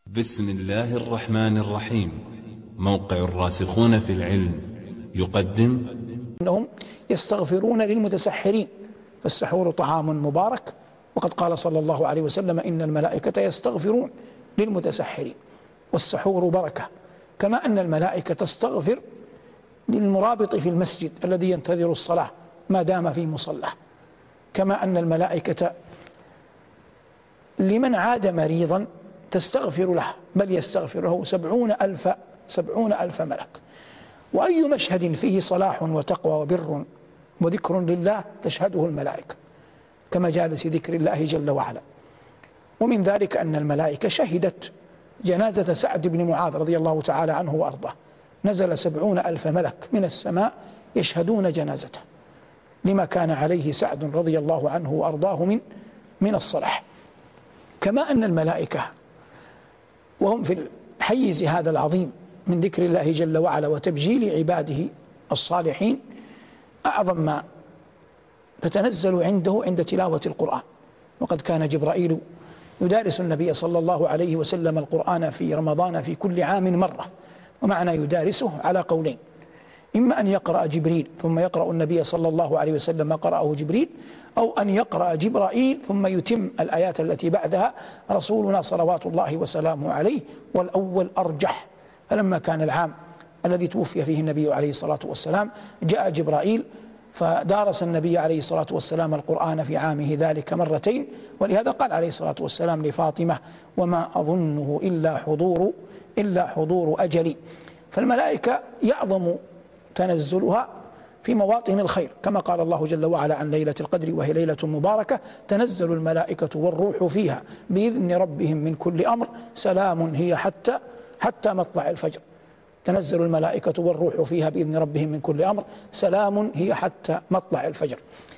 بسم الله الرحمن الرحيم. موقع الراسخون في العلم يقدم أنهم يستغفرون للمتسحرين، فالسحور طعام مبارك، وقد قال صلى الله عليه وسلم إن الملائكة يستغفرون للمتسحرين، والسحور بركة، كما أن الملائكة تستغفر للمرابط في المسجد الذي ينتظر الصلاة ما دام في مصلاه، كما أن الملائكة لمن عاد مريضا تستغفر له، بل يستغفر له 70,000 ملك. وأي مشهد فيه صلاح وتقوى وبر وذكر لله تشهده الملائكة كمجالس ذكر الله جل وعلا. ومن ذلك أن الملائكة شهدت جنازة سعد بن معاذ رضي الله تعالى عنه وأرضاه، نزل 70,000 ملك من السماء يشهدون جنازته لما كان عليه سعد رضي الله عنه وأرضاه من الصلاح. كما أن الملائكة وهم في الحيز هذا العظيم من ذكر الله جل وعلا وتبجيل عباده الصالحين، أعظم ما تتنزل عنده عند تلاوة القرآن. وقد كان جبرائيل يدارس النبي صلى الله عليه وسلم القرآن في رمضان في كل عام مرة، ومعنى يدارسه على قولين: إما أن يقرأ جبريل ثم يقرأ النبي صلى الله عليه وسلم ما قرأه جبريل، أو أن يقرأ جبرائيل ثم يتم الآيات التي بعدها رسولنا صلوات الله وسلامه عليه، والأول أرجح. فلما كان العام الذي توفي فيه النبي عليه الصلاة والسلام جاء جبرائيل فدارس النبي عليه الصلاة والسلام القرآن في عامه ذلك مرتين، ولهذا قال عليه الصلاة والسلام لفاطمة: وما أظنه إلا حضور أجلي. فالملائكة يعظم تنزلها في مواطن الخير، كما قال الله جل وعلا عن ليلة القدر وهي ليلة مباركة تنزل الملائكة والروح فيها بإذن ربهم من كل أمر سلام هي حتى مطلع الفجر. تنزل الملائكة والروح فيها بإذن ربهم من كل أمر سلام هي حتى مطلع الفجر.